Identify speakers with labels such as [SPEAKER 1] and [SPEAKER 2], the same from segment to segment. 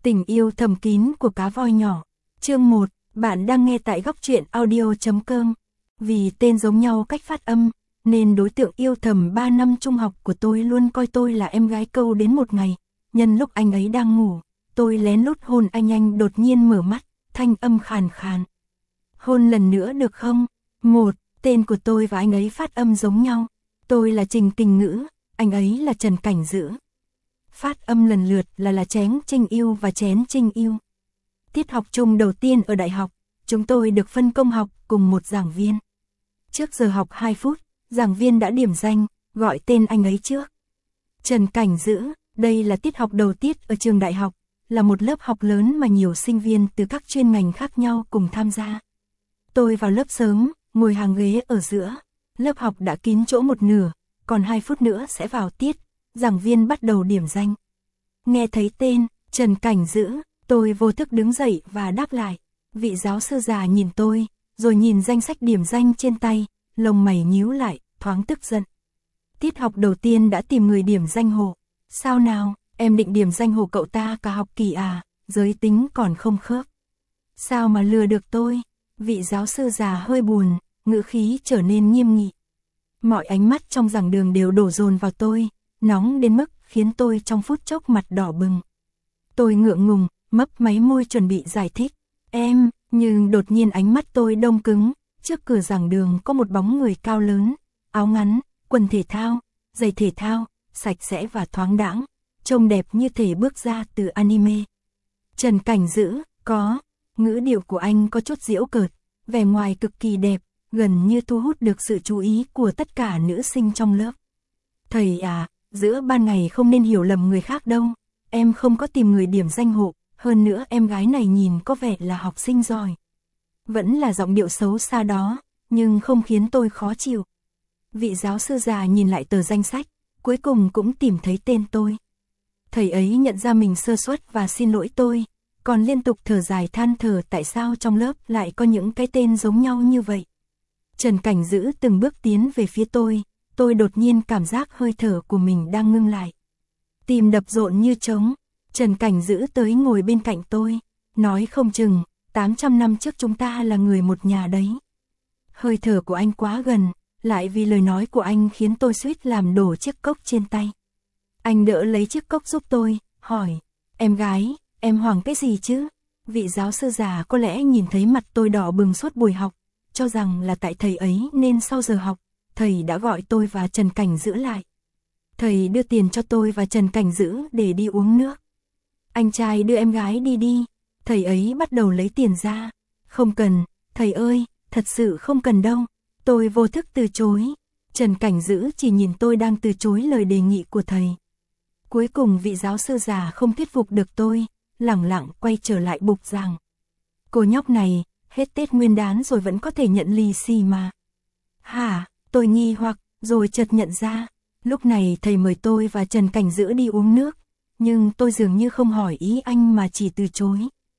[SPEAKER 1] Tình yêu thầm kín của cá voi nhỏ. Chương 1, bạn đang nghe tại góc truyện audio.com. Vì tên giống nhau cách phát âm, nên đối tượng yêu thầm 3 năm trung học của tôi luôn coi tôi là em gái câu đến một ngày. Nhân lúc anh ấy đang ngủ, tôi lén lút hôn anh đột nhiên mở mắt, thanh âm khàn khàn. Hôn lần nữa được không? Tên của tôi và anh ấy phát âm giống nhau. Tôi là Trình Tình Ngữ, anh ấy là Trần Cảnh Dữ. Phát âm lần lượt là Chén Trinh Yêu và Chén Trinh Yêu. Tiết học chung đầu tiên ở đại học, chúng tôi được phân công học cùng một giảng viên. Trước giờ học 2 phút, giảng viên đã điểm danh, gọi tên anh ấy trước. Trần Cảnh Dữ, đây là tiết học đầu tiết ở trường đại học, là một lớp học lớn mà nhiều sinh viên từ các chuyên ngành khác nhau cùng tham gia. Tôi vào lớp sớm, ngồi hàng ghế ở giữa, lớp học đã kín chỗ một nửa, còn 2 phút nữa sẽ vào tiết, giảng viên bắt đầu điểm danh. Nghe thấy tên, Trần Cảnh Dữ, tôi vô thức đứng dậy và đáp lại. Vị giáo sư già nhìn tôi, rồi nhìn danh sách điểm danh trên tay, lông mày nhíu lại, thoáng tức giận. Tiết học đầu tiên đã tìm người điểm danh hộ. Sao nào, em định điểm danh hộ cậu ta cả học kỳ à, giới tính còn không khớp. Sao mà lừa được tôi? Vị giáo sư già hơi buồn, ngữ khí trở nên nghiêm nghị. Mọi ánh mắt trong giảng đường đều đổ dồn vào tôi, nóng đến mức khiến tôi trong phút chốc mặt đỏ bừng. Tôi ngượng ngùng, mấp máy môi chuẩn bị giải thích. Nhưng đột nhiên ánh mắt tôi đông cứng, trước cửa giảng đường có một bóng người cao lớn, áo ngắn, quần thể thao, giày thể thao, sạch sẽ và thoáng đãng, trông đẹp như thể bước ra từ anime. Trần Cảnh Dữ, ngữ điệu của anh có chút giễu cợt, vẻ ngoài cực kỳ đẹp, gần như thu hút được sự chú ý của tất cả nữ sinh trong lớp. Thầy à, giữa ban ngày không nên hiểu lầm người khác đâu, em không có tìm người điểm danh hộ, hơn nữa em gái này nhìn có vẻ là học sinh giỏi. Vẫn là giọng điệu xấu xa đó, nhưng không khiến tôi khó chịu. Vị giáo sư già nhìn lại tờ danh sách, cuối cùng cũng tìm thấy tên tôi. Thầy ấy nhận ra mình sơ suất và xin lỗi tôi, còn liên tục thở dài than thở tại sao trong lớp lại có những cái tên giống nhau như vậy. Trần Cảnh Dữ từng bước tiến về phía tôi đột nhiên cảm giác hơi thở của mình đang ngưng lại. Tim đập rộn như trống, Trần Cảnh Dữ tới ngồi bên cạnh tôi, nói không chừng, 800 năm trước chúng ta là người một nhà đấy. Hơi thở của anh quá gần, lại vì lời nói của anh khiến tôi suýt làm đổ chiếc cốc trên tay. Anh đỡ lấy chiếc cốc giúp tôi, hỏi, em gái, em hoảng cái gì chứ? Vị giáo sư già có lẽ nhìn thấy mặt tôi đỏ bừng suốt buổi học, cho rằng là tại thầy ấy nên sau giờ học, thầy đã gọi tôi và Trần Cảnh Dữ lại. Thầy đưa tiền cho tôi và Trần Cảnh Dữ để đi uống nước. Anh trai đưa em gái đi, thầy ấy bắt đầu lấy tiền ra. Không cần, thầy ơi, thật sự không cần đâu. Tôi vô thức từ chối. Trần Cảnh Dữ chỉ nhìn tôi đang từ chối lời đề nghị của thầy. Cuối cùng vị giáo sư già không thuyết phục được tôi, lẳng lặng quay trở lại bục giảng. Cô nhóc này, hết Tết Nguyên đán rồi vẫn có thể nhận lì xì mà. Hả, tôi nghi hoặc, rồi chợt nhận ra, lúc này thầy mời tôi và Trần Cảnh Dữ đi uống nước, nhưng tôi dường như không hỏi ý anh mà chỉ từ chối.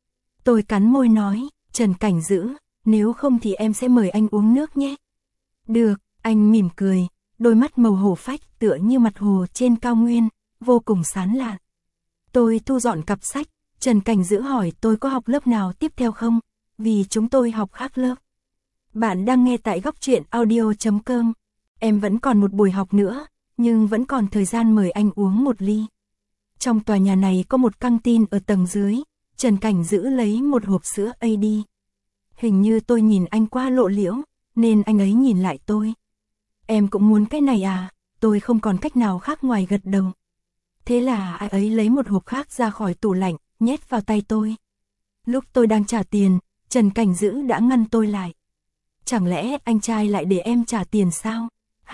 [SPEAKER 1] Tôi cắn môi nói, Trần Cảnh Dữ, nếu không thì em sẽ mời anh uống nước nhé. Được, anh mỉm cười, đôi mắt màu hổ phách tựa như mặt hồ trên cao nguyên, vô cùng sán lạn. Tôi thu dọn cặp sách, Trần Cảnh Dữ hỏi tôi có học lớp nào tiếp theo không, vì chúng tôi học khác lớp. Bạn đang nghe tại góc truyện audio.com. Em vẫn còn một buổi học nữa, nhưng vẫn còn thời gian mời anh uống một ly. Trong tòa nhà này có một căng tin ở tầng dưới, Trần Cảnh Dữ lấy một hộp sữa AD. Hình như tôi nhìn anh qua lộ liễu, nên anh ấy nhìn lại tôi. Em cũng muốn cái này à? Tôi không còn cách nào khác ngoài gật đầu. Thế là anh ấy lấy một hộp khác ra khỏi tủ lạnh, nhét vào tay tôi. Lúc tôi đang trả tiền, Trần Cảnh Dữ đã ngăn tôi lại. Chẳng lẽ anh trai lại để em trả tiền sao?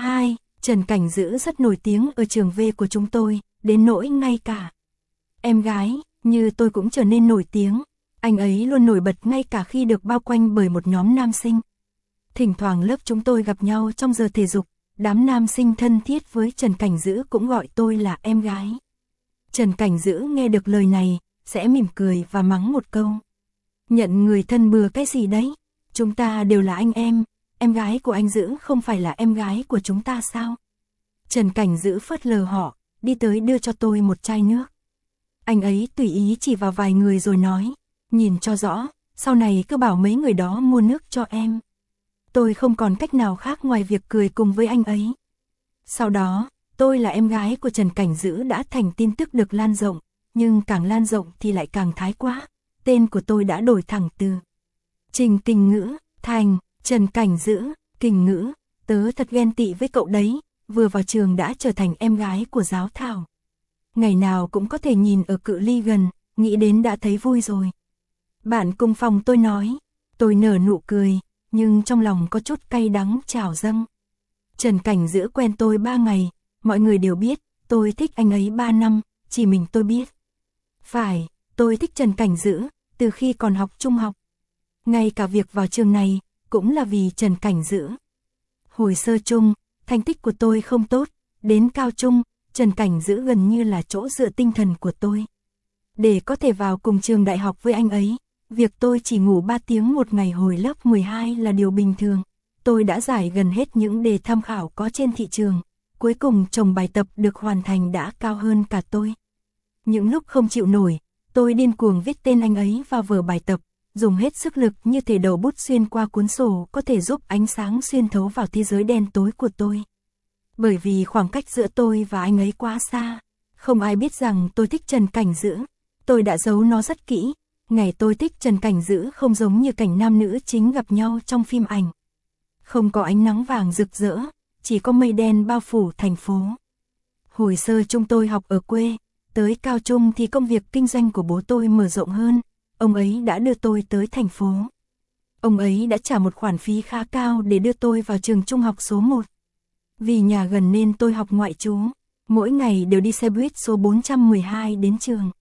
[SPEAKER 1] Trần Cảnh Dữ rất nổi tiếng ở trường V của chúng tôi, đến nỗi ngay cả em gái như tôi cũng trở nên nổi tiếng. Anh ấy luôn nổi bật ngay cả khi được bao quanh bởi một nhóm nam sinh. Thỉnh thoảng lớp chúng tôi gặp nhau trong giờ thể dục, đám nam sinh thân thiết với Trần Cảnh Dữ cũng gọi tôi là em gái. Trần Cảnh Dữ nghe được lời này, sẽ mỉm cười và mắng một câu. Nhận người thân bừa cái gì đấy? Chúng ta đều là anh em gái của anh Dữ không phải là em gái của chúng ta sao? Trần Cảnh Dữ phớt lờ họ, đi tới đưa cho tôi một chai nước. Anh ấy tùy ý chỉ vào vài người rồi nói, nhìn cho rõ, sau này cứ bảo mấy người đó mua nước cho em. Tôi không còn cách nào khác ngoài việc cười cùng với anh ấy. Sau đó, tôi là em gái của Trần Cảnh Dữ đã thành tin tức được lan rộng, nhưng càng lan rộng thì lại càng thái quá. Tên của tôi đã đổi thẳng từ Trình Kình Ngữ thành Trần Cảnh Dữ. Kình Ngữ, tớ thật ghen tị với cậu đấy, vừa vào trường đã trở thành em gái của giáo thảo. Ngày nào cũng có thể nhìn ở cự ly gần, nghĩ đến đã thấy vui rồi. Bạn cùng phòng tôi nói, tôi nở nụ cười, nhưng trong lòng có chút cay đắng trào dâng. Trần Cảnh Dữ quen tôi 3 ngày, mọi người đều biết, tôi thích anh ấy 3 năm, chỉ mình tôi biết. Phải, tôi thích Trần Cảnh Dữ, từ khi còn học trung học. Ngay cả việc vào trường này, cũng là vì Trần Cảnh Dữ. Hồi sơ trung, thành tích của tôi không tốt, đến cao trung, Trần Cảnh Dữ gần như là chỗ dựa tinh thần của tôi. Để có thể vào cùng trường đại học với anh ấy, việc tôi chỉ ngủ 3 tiếng một ngày hồi lớp 12 là điều bình thường. Tôi đã giải gần hết những đề tham khảo có trên thị trường, cuối cùng chồng bài tập được hoàn thành đã cao hơn cả tôi. Những lúc không chịu nổi, tôi điên cuồng viết tên anh ấy vào vở bài tập, dùng hết sức lực như thể đầu bút xuyên qua cuốn sổ có thể giúp ánh sáng xuyên thấu vào thế giới đen tối của tôi. Bởi vì khoảng cách giữa tôi và anh ấy quá xa, không ai biết rằng tôi thích Trần Cảnh Dữ. Tôi đã giấu nó rất kỹ. Ngày tôi thích Trần Cảnh Dữ không giống như cảnh nam nữ chính gặp nhau trong phim ảnh. Không có ánh nắng vàng rực rỡ, chỉ có mây đen bao phủ thành phố. Hồi sơ trung tôi học ở quê, tới cao trung thì công việc kinh doanh của bố tôi mở rộng hơn, ông ấy đã đưa tôi tới thành phố. Ông ấy đã trả một khoản phí khá cao để đưa tôi vào trường trung học số 1. Vì nhà gần nên tôi học ngoại trú, mỗi ngày đều đi xe buýt số 412 đến trường.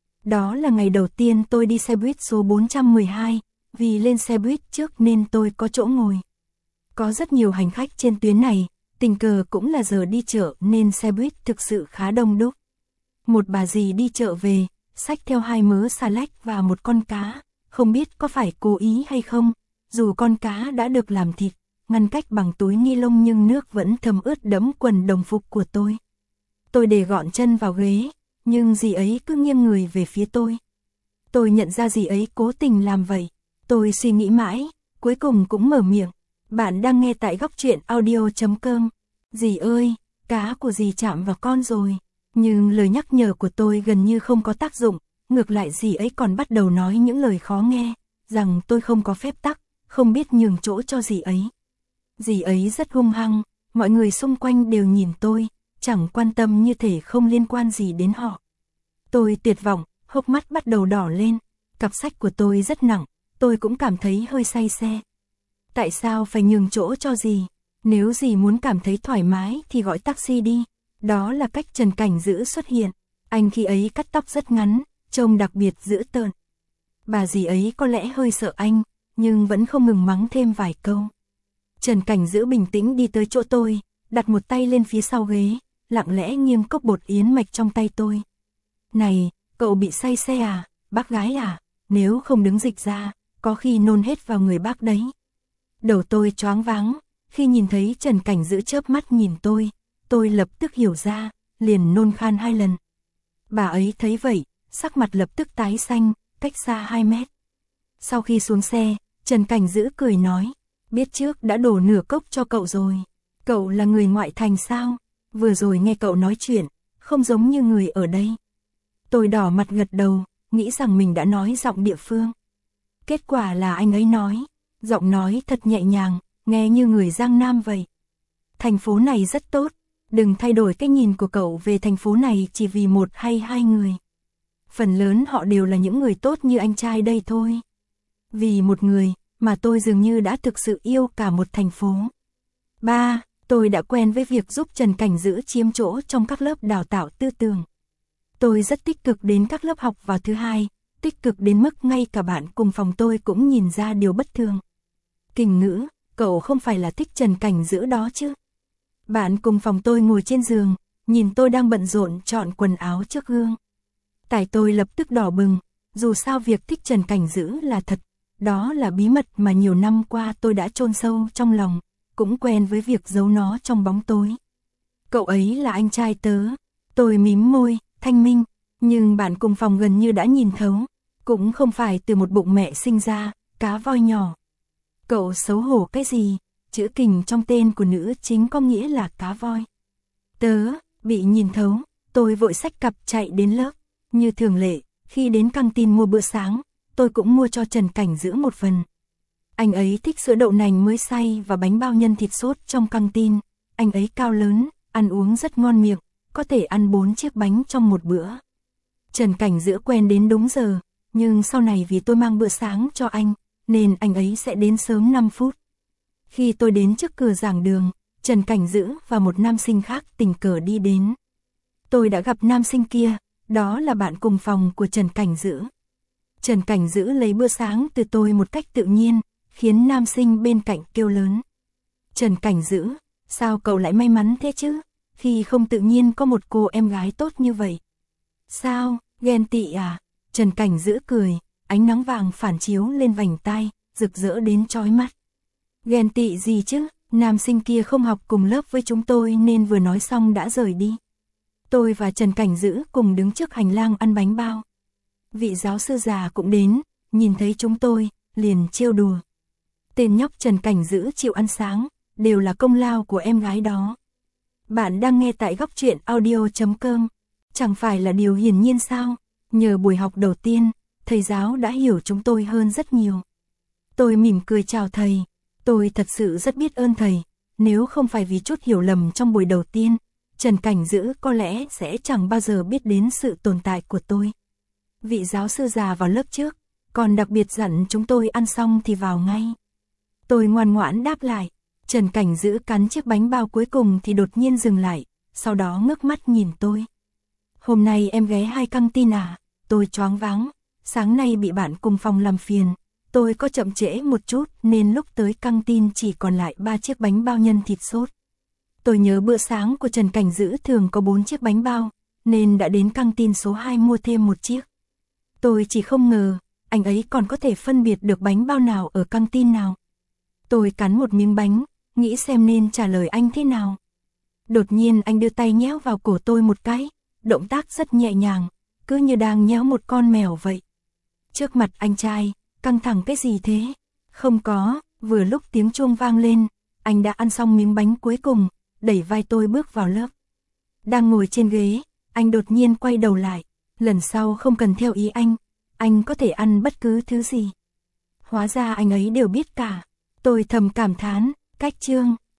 [SPEAKER 1] Đó là ngày đầu tiên tôi đi xe buýt số 412, vì lên xe buýt trước nên tôi có chỗ ngồi. Có rất nhiều hành khách trên tuyến này, tình cờ cũng là giờ đi chợ nên xe buýt thực sự khá đông đúc. Một bà dì đi chợ về, xách theo 2 mớ xà lách và một con cá, không biết có phải cố ý hay không, dù con cá đã được làm thịt, ngăn cách bằng túi ni lông nhưng nước vẫn thấm ướt đẫm quần đồng phục của tôi. Tôi để gọn chân vào ghế, nhưng dì ấy cứ nghiêng người về phía tôi. Tôi nhận ra dì ấy cố tình làm vậy. Tôi suy nghĩ mãi, cuối cùng cũng mở miệng. Bạn đang nghe tại góc truyện audio.com. Dì ơi, cá của dì chạm vào con rồi. Nhưng lời nhắc nhở của tôi gần như không có tác dụng. Ngược lại dì ấy còn bắt đầu nói những lời khó nghe, rằng tôi không có phép tắc, không biết nhường chỗ cho dì ấy. Dì ấy rất hung hăng, mọi người xung quanh đều nhìn tôi, chẳng quan tâm như thể không liên quan gì đến họ. Tôi tuyệt vọng, hốc mắt bắt đầu đỏ lên, cặp sách của tôi rất nặng, tôi cũng cảm thấy hơi say xe. Tại sao phải nhường chỗ cho dì? Nếu dì muốn cảm thấy thoải mái thì gọi taxi đi. Đó là cách Trần Cảnh Dữ xuất hiện. Anh khi ấy cắt tóc rất ngắn, trông đặc biệt dữ tợn. Bà dì ấy có lẽ hơi sợ anh, nhưng vẫn không ngừng mắng thêm vài câu. Trần Cảnh Dữ bình tĩnh đi tới chỗ tôi, đặt một tay lên phía sau ghế, lặng lẽ nghiêng cốc bột yến mạch trong tay tôi. Này, cậu bị say xe à, bác gái à, nếu không đứng dịch ra, có khi nôn hết vào người bác đấy. Đầu tôi choáng váng, khi nhìn thấy Trần Cảnh Dữ chớp mắt nhìn tôi lập tức hiểu ra, liền nôn khan 2 lần. Bà ấy thấy vậy, sắc mặt lập tức tái xanh, cách xa 2 mét. Sau khi xuống xe, Trần Cảnh Dữ cười nói, biết trước đã đổ nửa cốc cho cậu rồi. Cậu là người ngoại thành sao? Vừa rồi nghe cậu nói chuyện, không giống như người ở đây. Tôi đỏ mặt gật đầu, nghĩ rằng mình đã nói giọng địa phương. Kết quả là anh ấy nói, giọng nói thật nhẹ nhàng, nghe như người Giang Nam vậy. Thành phố này rất tốt, đừng thay đổi cái nhìn của cậu về thành phố này chỉ vì 1 hay 2 người. Phần lớn họ đều là những người tốt như anh trai đây thôi. Vì một người, mà tôi dường như đã thực sự yêu cả một thành phố. 3. Tôi đã quen với việc giúp Trần Cảnh Dữ chiếm chỗ trong các lớp đào tạo tư tưởng. Tôi rất tích cực đến các lớp học vào thứ 2, tích cực đến mức ngay cả bạn cùng phòng tôi cũng nhìn ra điều bất thường. Kình Ngữ, cậu không phải là thích Trần Cảnh Dữ đó chứ? Bạn cùng phòng tôi ngồi trên giường, nhìn tôi đang bận rộn chọn quần áo trước gương. Tai tôi lập tức đỏ bừng, dù sao việc thích Trần Cảnh Dữ là thật, đó là bí mật mà nhiều năm qua tôi đã chôn sâu trong lòng, cũng quen với việc giấu nó trong bóng tối. Cậu ấy là anh trai tớ. Tôi mím môi, Thanh Minh, Nhưng bạn cùng phòng gần như đã nhìn thấu, cũng không phải từ một bụng mẹ sinh ra, cá voi nhỏ. Cậu xấu hổ cái gì, chữ kình trong tên của nữ chính có nghĩa là cá voi. Tớ, bị nhìn thấu, tôi vội xách cặp chạy đến lớp. Như thường lệ, khi đến căng tin mua bữa sáng, tôi cũng mua cho Trần Cảnh Dữ một phần. Anh ấy thích sữa đậu nành mới xay và bánh bao nhân thịt sốt trong căng tin. Anh ấy cao lớn, ăn uống rất ngon miệng, có thể ăn 4 chiếc bánh trong một bữa. Trần Cảnh Dữ quen đến đúng giờ, nhưng sau này vì tôi mang bữa sáng cho anh, nên anh ấy sẽ đến sớm 5 phút. Khi tôi đến trước cửa giảng đường, Trần Cảnh Dữ và một nam sinh khác tình cờ đi đến. Tôi đã gặp nam sinh kia, đó là bạn cùng phòng của Trần Cảnh Dữ. Trần Cảnh Dữ lấy bữa sáng từ tôi một cách tự nhiên, khiến nam sinh bên cạnh kêu lớn. Trần Cảnh Dữ, sao cậu lại may mắn thế chứ, khi không tự nhiên có một cô em gái tốt như vậy. Sao, ghen tị à? Trần Cảnh Dữ cười, ánh nắng vàng phản chiếu lên vành tai, rực rỡ đến chói mắt. Ghen tị gì chứ, nam sinh kia không học cùng lớp với chúng tôi nên vừa nói xong đã rời đi. Tôi và Trần Cảnh Dữ cùng đứng trước hành lang ăn bánh bao. Vị giáo sư già cũng đến, nhìn thấy chúng tôi, liền trêu đùa. Tên nhóc Trần Cảnh Dữ chịu ăn sáng, đều là công lao của em gái đó. Bạn đang nghe tại góc truyện audio.com. Chẳng phải là điều hiển nhiên sao? Nhờ buổi học đầu tiên, thầy giáo đã hiểu chúng tôi hơn rất nhiều. Tôi mỉm cười chào thầy. Tôi thật sự rất biết ơn thầy. Nếu không phải vì chút hiểu lầm trong buổi đầu tiên, Trần Cảnh Dữ có lẽ sẽ chẳng bao giờ biết đến sự tồn tại của tôi. Vị giáo sư già vào lớp trước, còn đặc biệt dặn chúng tôi ăn xong thì vào ngay. Tôi ngoan ngoãn đáp lại. Trần Cảnh Dữ cắn chiếc bánh bao cuối cùng thì đột nhiên dừng lại, sau đó ngước mắt nhìn tôi. Hôm nay em ghé hai căng tin à? Tôi choáng váng. Sáng nay bị bạn cùng phòng làm phiền. Tôi có chậm trễ một chút nên lúc tới căng tin chỉ còn lại 3 chiếc bánh bao nhân thịt sốt. Tôi nhớ bữa sáng của Trần Cảnh Dữ thường có 4 chiếc bánh bao, nên đã đến căng tin số 2 mua thêm một chiếc. Tôi chỉ không ngờ, anh ấy còn có thể phân biệt được bánh bao nào ở căng tin nào. Tôi cắn một miếng bánh, nghĩ xem nên trả lời anh thế nào. Đột nhiên anh đưa tay nhéo vào cổ tôi một cái, động tác rất nhẹ nhàng, cứ như đang nhéo một con mèo vậy. Trước mặt anh trai, căng thẳng cái gì thế? Không có, vừa lúc tiếng chuông vang lên, anh đã ăn xong miếng bánh cuối cùng, đẩy vai tôi bước vào lớp. Đang ngồi trên ghế, anh đột nhiên quay đầu lại, lần sau không cần theo ý anh có thể ăn bất cứ thứ gì. Hóa ra anh ấy đều biết cả. Tôi thầm cảm thán, cách chương.